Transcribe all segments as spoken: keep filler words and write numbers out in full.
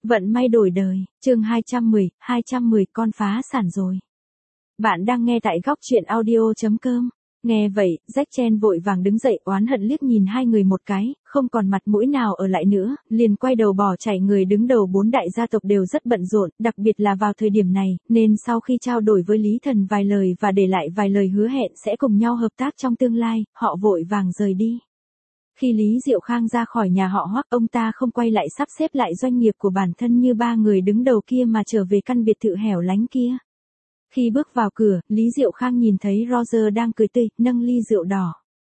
Vận may đổi đời, chương hai trăm mười, hai trăm mười con phá sản rồi. Bạn đang nghe tại góc truyện audio chấm com. Nghe vậy, Jack Chen vội vàng đứng dậy oán hận liếc nhìn hai người một cái, không còn mặt mũi nào ở lại nữa, liền quay đầu bỏ chạy. Người đứng đầu bốn đại gia tộc đều rất bận rộn, đặc biệt là vào thời điểm này, nên sau khi trao đổi với Lý Thần vài lời và để lại vài lời hứa hẹn sẽ cùng nhau hợp tác trong tương lai, họ vội vàng rời đi. Khi Lý Diệu Khang ra khỏi nhà họ Hoắc, ông ta không quay lại sắp xếp lại doanh nghiệp của bản thân như ba người đứng đầu kia mà trở về căn biệt thự hẻo lánh kia. Khi bước vào cửa, Lý Diệu Khang nhìn thấy Roger đang cười tươi, nâng ly rượu đỏ.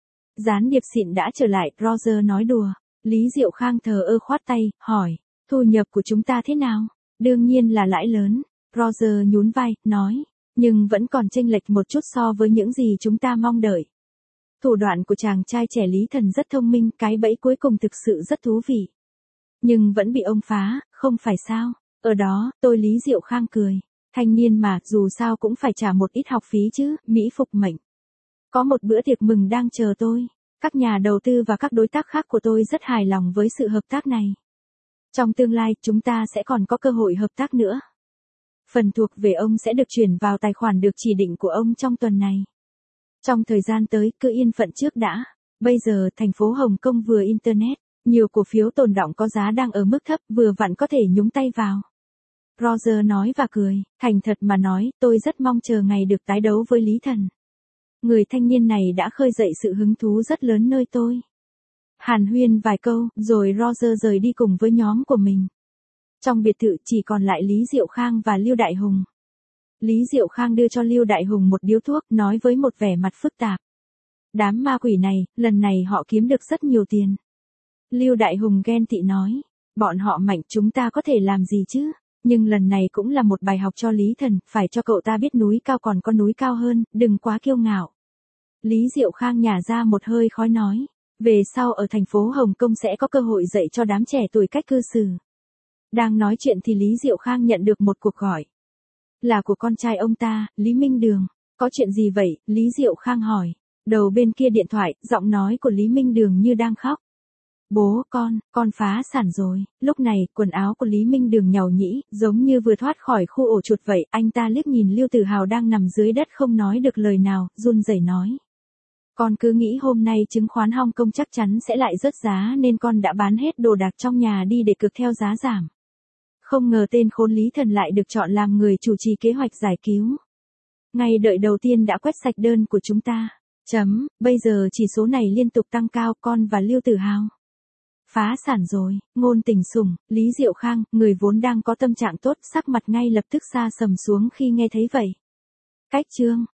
Gián điệp xịn đã trở lại, Roger nói đùa. Lý Diệu Khang thờ ơ khoát tay, hỏi, thu nhập của chúng ta thế nào? Đương nhiên là lãi lớn. Roger nhún vai, nói, nhưng vẫn còn chênh lệch một chút so với những gì chúng ta mong đợi. Thủ đoạn của chàng trai trẻ Lý Thần rất thông minh, cái bẫy cuối cùng thực sự rất thú vị. Nhưng vẫn bị ông phá, không phải sao? Ở đó, tôi Lý Diệu Khang cười. Thanh niên mà, dù sao cũng phải trả một ít học phí chứ, mỹ phục mệnh. Có một bữa tiệc mừng đang chờ tôi. Các nhà đầu tư và các đối tác khác của tôi rất hài lòng với sự hợp tác này. Trong tương lai, chúng ta sẽ còn có cơ hội hợp tác nữa. Phần thuộc về ông sẽ được chuyển vào tài khoản được chỉ định của ông trong tuần này. Trong thời gian tới, cứ yên phận trước đã. Bây giờ, thành phố Hồng Kông vừa Internet, nhiều cổ phiếu tồn đọng có giá đang ở mức thấp, vừa vặn có thể nhúng tay vào. Roger nói và cười, thành thật mà nói, tôi rất mong chờ ngày được tái đấu với Lý Thần. Người thanh niên này đã khơi dậy sự hứng thú rất lớn nơi tôi. Hàn huyên vài câu, rồi Roger rời đi cùng với nhóm của mình. Trong biệt thự chỉ còn lại Lý Diệu Khang và Lưu Đại Hùng. Lý Diệu Khang đưa cho Lưu Đại Hùng một điếu thuốc, nói với một vẻ mặt phức tạp. Đám ma quỷ này, lần này họ kiếm được rất nhiều tiền. Lưu Đại Hùng ghen tị nói, bọn họ mạnh, chúng ta có thể làm gì chứ? Nhưng lần này cũng là một bài học cho Lý Thần, phải cho cậu ta biết núi cao còn có núi cao hơn, đừng quá kiêu ngạo. Lý Diệu Khang nhả ra một hơi khói nói, về sau ở thành phố Hồng Kông sẽ có cơ hội dạy cho đám trẻ tuổi cách cư xử. Đang nói chuyện thì Lý Diệu Khang nhận được một cuộc gọi. Là của con trai ông ta, Lý Minh Đường. Có chuyện gì vậy? Lý Diệu Khang hỏi. Đầu bên kia điện thoại, giọng nói của Lý Minh Đường như đang khóc. Bố, con, con phá sản rồi. Lúc này, quần áo của Lý Minh Đường nhàu nhĩ, giống như vừa thoát khỏi khu ổ chuột vậy. Anh ta liếc nhìn Lưu Tử Hào đang nằm dưới đất không nói được lời nào, run rẩy nói. Con cứ nghĩ hôm nay chứng khoán Hong Kong chắc chắn sẽ lại rớt giá nên con đã bán hết đồ đạc trong nhà đi để cược theo giá giảm. Không ngờ tên khốn Lý Thần lại được chọn làm người chủ trì kế hoạch giải cứu. Ngày đợi đầu tiên đã quét sạch đơn của chúng ta. Chấm, bây giờ chỉ số này liên tục tăng cao, con và Lưu Tử Hào. Phá sản rồi, ngôn tình sủng, Lý Diệu Khang, người vốn đang có tâm trạng tốt, sắc mặt ngay lập tức sa sầm xuống khi nghe thấy vậy. Cách chương.